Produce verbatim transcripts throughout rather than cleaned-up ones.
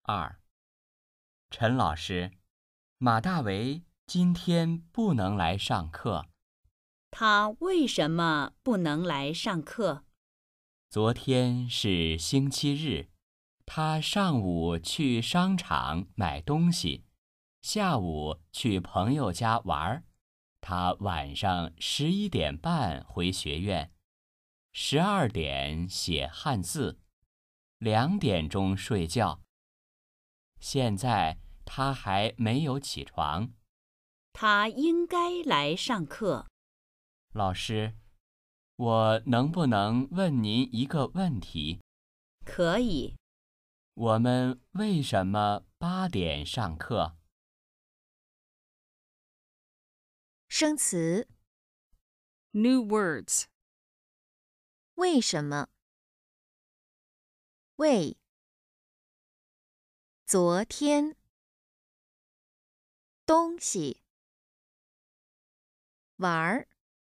二，陈老师，马大为今天不能来上课。 他为什么不能来上课？ 昨天是星期日，他上午去商场买东西，下午去朋友家玩。他晚上十一点半回学院，十二点写汉字，两点钟睡觉。现在他还没有起床。 他应该来上课。 老师，我能不能问您一个问题？ 可以。 我们为什么八点上课？ 生词 New words. 为什么？为昨天东西玩儿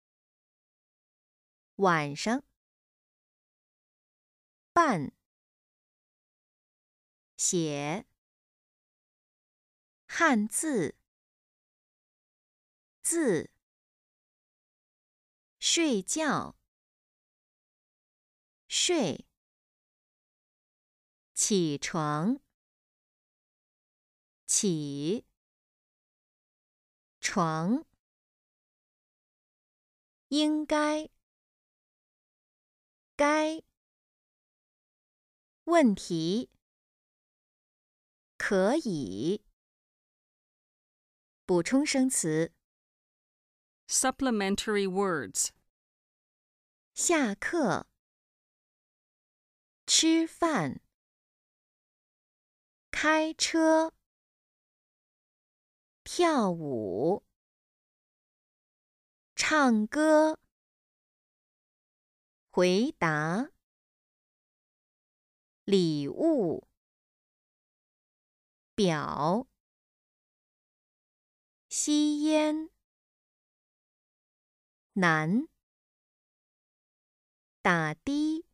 晚上办写汉字字睡觉睡起床起床应该该问题可以补充生词 Supplementary words. 下课吃饭开车跳舞唱歌回答礼物表吸烟难打的